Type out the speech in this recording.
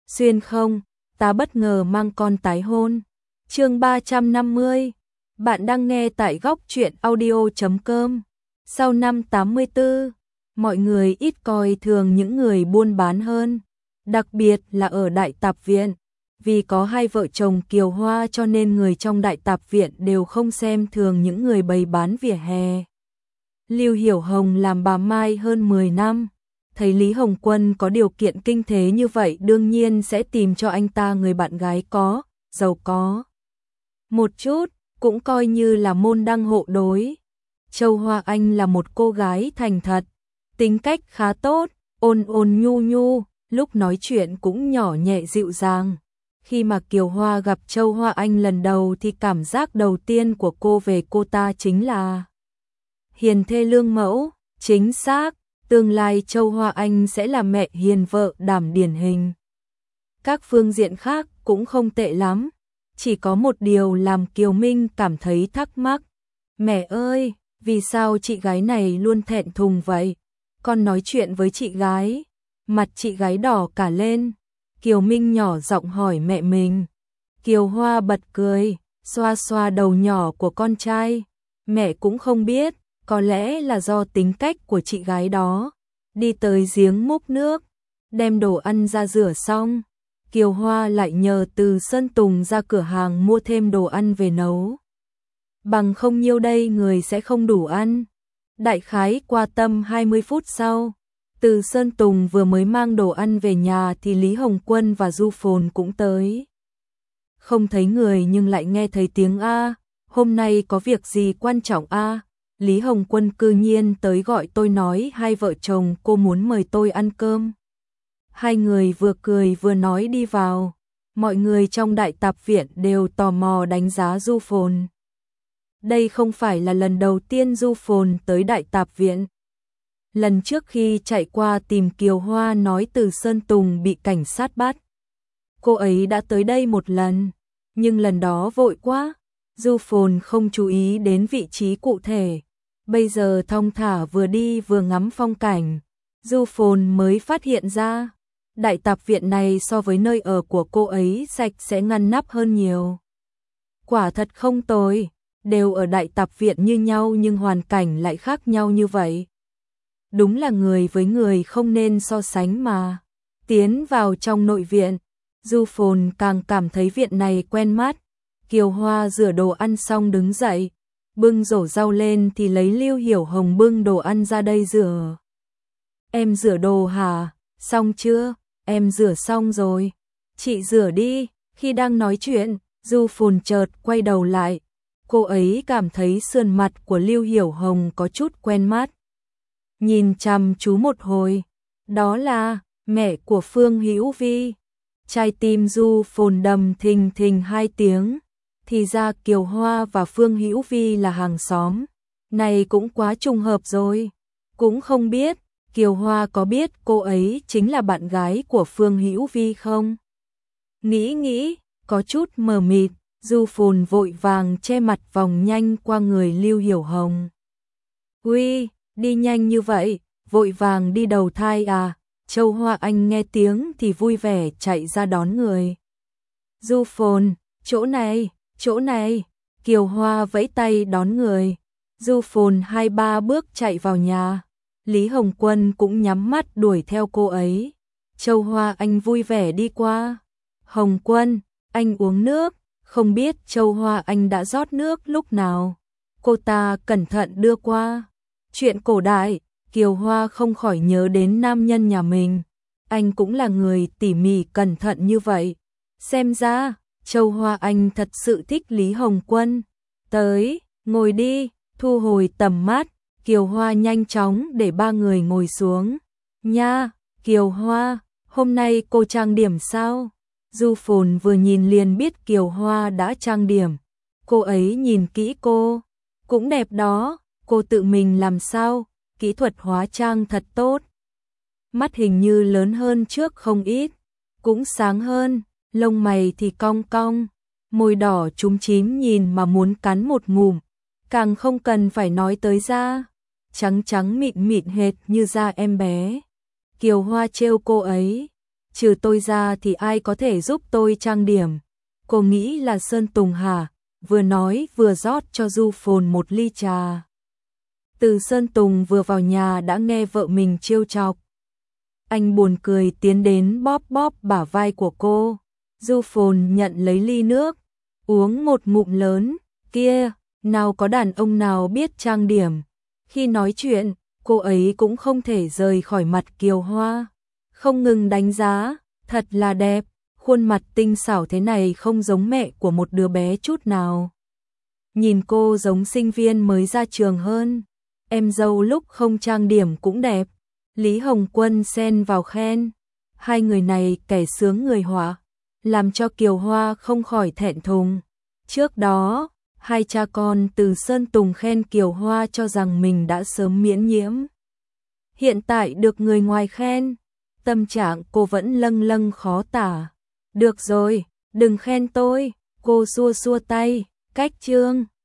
xuyên không, ta bất ngờ mang con tái hôn. Chương 350. Bạn đang nghe tại góc truyện audio.com. Sau năm 84, mọi người ít coi thường những người buôn bán hơn, đặc biệt là ở Đại Tạp Viện. Vì có hai vợ chồng Kiều Hoa cho nên người trong Đại Tạp Viện đều không xem thường những người bày bán vỉa hè. Lưu Hiểu Hồng làm bà Mai hơn 10 năm, thấy Lý Hồng Quân có điều kiện kinh thế như vậy đương nhiên sẽ tìm cho anh ta người bạn gái có, giàu có một chút, cũng coi như là môn đăng hộ đối. Châu Hoa Anh là một cô gái thành thật, tính cách khá tốt, ôn ôn nhu nhu, lúc nói chuyện cũng nhỏ nhẹ dịu dàng. Khi mà Kiều Hoa gặp Châu Hoa Anh lần đầu thì cảm giác đầu tiên của cô về cô ta chính là hiền thê lương mẫu, chính xác, tương lai Châu Hoa Anh sẽ là mẹ hiền vợ đảm điển hình. Các phương diện khác cũng không tệ lắm, chỉ có một điều làm Kiều Minh cảm thấy thắc mắc. Mẹ ơi, vì sao chị gái này luôn thẹn thùng vậy? Con nói chuyện với chị gái, mặt chị gái đỏ cả lên. Kiều Minh nhỏ giọng hỏi mẹ mình. Kiều Hoa bật cười, xoa xoa đầu nhỏ của con trai. Mẹ cũng không biết, có lẽ là do tính cách của chị gái đó. Đi tới giếng múc nước, đem đồ ăn ra rửa xong. Kiều Hoa lại nhờ Từ Sơn Tùng ra cửa hàng mua thêm đồ ăn về nấu. Bằng không nhiêu đây người sẽ không đủ ăn. Đại khái qua tầm 20 phút sau, Từ Sơn Tùng vừa mới mang đồ ăn về nhà thì Lý Hồng Quân và Du Phồn cũng tới. Không thấy người nhưng lại nghe thấy tiếng A, hôm nay có việc gì quan trọng A? Lý Hồng Quân cư nhiên tới gọi tôi nói hai vợ chồng cô muốn mời tôi ăn cơm. Hai người vừa cười vừa nói đi vào, mọi người trong Đại Tạp Viện đều tò mò đánh giá Du Phồn. Đây không phải là lần đầu tiên Du Phồn tới Đại Tạp Viện. Lần trước khi chạy qua tìm Kiều Hoa nói Từ Sơn Tùng bị cảnh sát bắt, cô ấy đã tới đây một lần, nhưng lần đó vội quá, Du Phồn không chú ý đến vị trí cụ thể. Bây giờ thong thả vừa đi vừa ngắm phong cảnh, Du Phồn mới phát hiện ra, Đại Tạp Viện này so với nơi ở của cô ấy sạch sẽ ngăn nắp hơn nhiều. Quả thật không tồi, đều ở Đại Tạp Viện như nhau nhưng hoàn cảnh lại khác nhau như vậy. Đúng là người với người không nên so sánh mà. Tiến vào trong nội viện, Du Phồn càng cảm thấy viện này quen mắt. Kiều Hoa rửa đồ ăn xong đứng dậy, bưng rổ rau lên thì lấy Lưu Hiểu Hồng bưng đồ ăn ra đây rửa. Em rửa đồ hả? Xong chưa? Em rửa xong rồi. Chị rửa đi. Khi đang nói chuyện, Du Phồn chợt quay đầu lại. Cô ấy cảm thấy sườn mặt của Lưu Hiểu Hồng có chút quen mắt. Nhìn chăm chú một hồi, đó là mẹ của Phương Hữu Vi. Trái tim Du Phồn đầm thình thình 2 tiếng. Thì ra Kiều Hoa và Phương Hữu Vi là hàng xóm. Này cũng quá trùng hợp rồi. Cũng không biết Kiều Hoa có biết cô ấy chính là bạn gái của Phương Hữu Vi không? Nghĩ, có chút mờ mịt, Du Phồn vội vàng che mặt vòng nhanh qua người Lưu Hiểu Hồng. Uy, đi nhanh như vậy, vội vàng đi đầu thai à? Châu Hoa Anh nghe tiếng thì vui vẻ chạy ra đón người. Du Phồn, chỗ này, Kiều Hoa vẫy tay đón người. Du Phồn 2-3 bước chạy vào nhà. Lý Hồng Quân cũng nhắm mắt đuổi theo cô ấy. Châu Hoa Anh vui vẻ đi qua. Hồng Quân, anh uống nước. Không biết Châu Hoa Anh đã rót nước lúc nào. Cô ta cẩn thận đưa qua. Chuyện cổ đại, Kiều Hoa không khỏi nhớ đến nam nhân nhà mình. Anh cũng là người tỉ mỉ cẩn thận như vậy. Xem ra, Châu Hoa Anh thật sự thích Lý Hồng Quân. Tới, ngồi đi, thu hồi tầm mắt. Kiều Hoa nhanh chóng để 3 người ngồi xuống. Nha, Kiều Hoa, hôm nay cô trang điểm sao? Du Phồn vừa nhìn liền biết Kiều Hoa đã trang điểm. Cô ấy nhìn kỹ cô, cũng đẹp đó, cô tự mình làm sao? Kỹ thuật hóa trang thật tốt. Mắt hình như lớn hơn trước không ít, cũng sáng hơn, lông mày thì cong cong, môi đỏ chúm chím nhìn mà muốn cắn một ngụm, càng không cần phải nói tới da, trắng trắng mịn mịn hệt như da em bé. Kiều Hoa trêu cô ấy, trừ tôi ra thì ai có thể giúp tôi trang điểm? Cô nghĩ là Sơn Tùng hả? Vừa nói vừa rót cho Du Phồn một ly trà. Từ Sơn Tùng vừa vào nhà đã nghe vợ mình trêu chọc. Anh buồn cười tiến đến bóp bóp bả vai của cô. Du Phồn nhận lấy ly nước, uống một ngụm lớn. Kia, nào có đàn ông nào biết trang điểm. Khi nói chuyện, cô ấy cũng không thể rời khỏi mặt Kiều Hoa. Không ngừng đánh giá, thật là đẹp, khuôn mặt tinh xảo thế này không giống mẹ của một đứa bé chút nào. Nhìn cô giống sinh viên mới ra trường hơn. Em dâu lúc không trang điểm cũng đẹp. Lý Hồng Quân xen vào khen. Hai người này kẻ sướng người họa, làm cho Kiều Hoa không khỏi thẹn thùng. Trước đó, hai cha con từ Sơn Tùng khen Kiều Hoa cho rằng mình đã sớm miễn nhiễm. Hiện tại được người ngoài khen, tâm trạng cô vẫn lâng lâng khó tả. Được rồi, đừng khen tôi, cô xua xua tay, cách chương.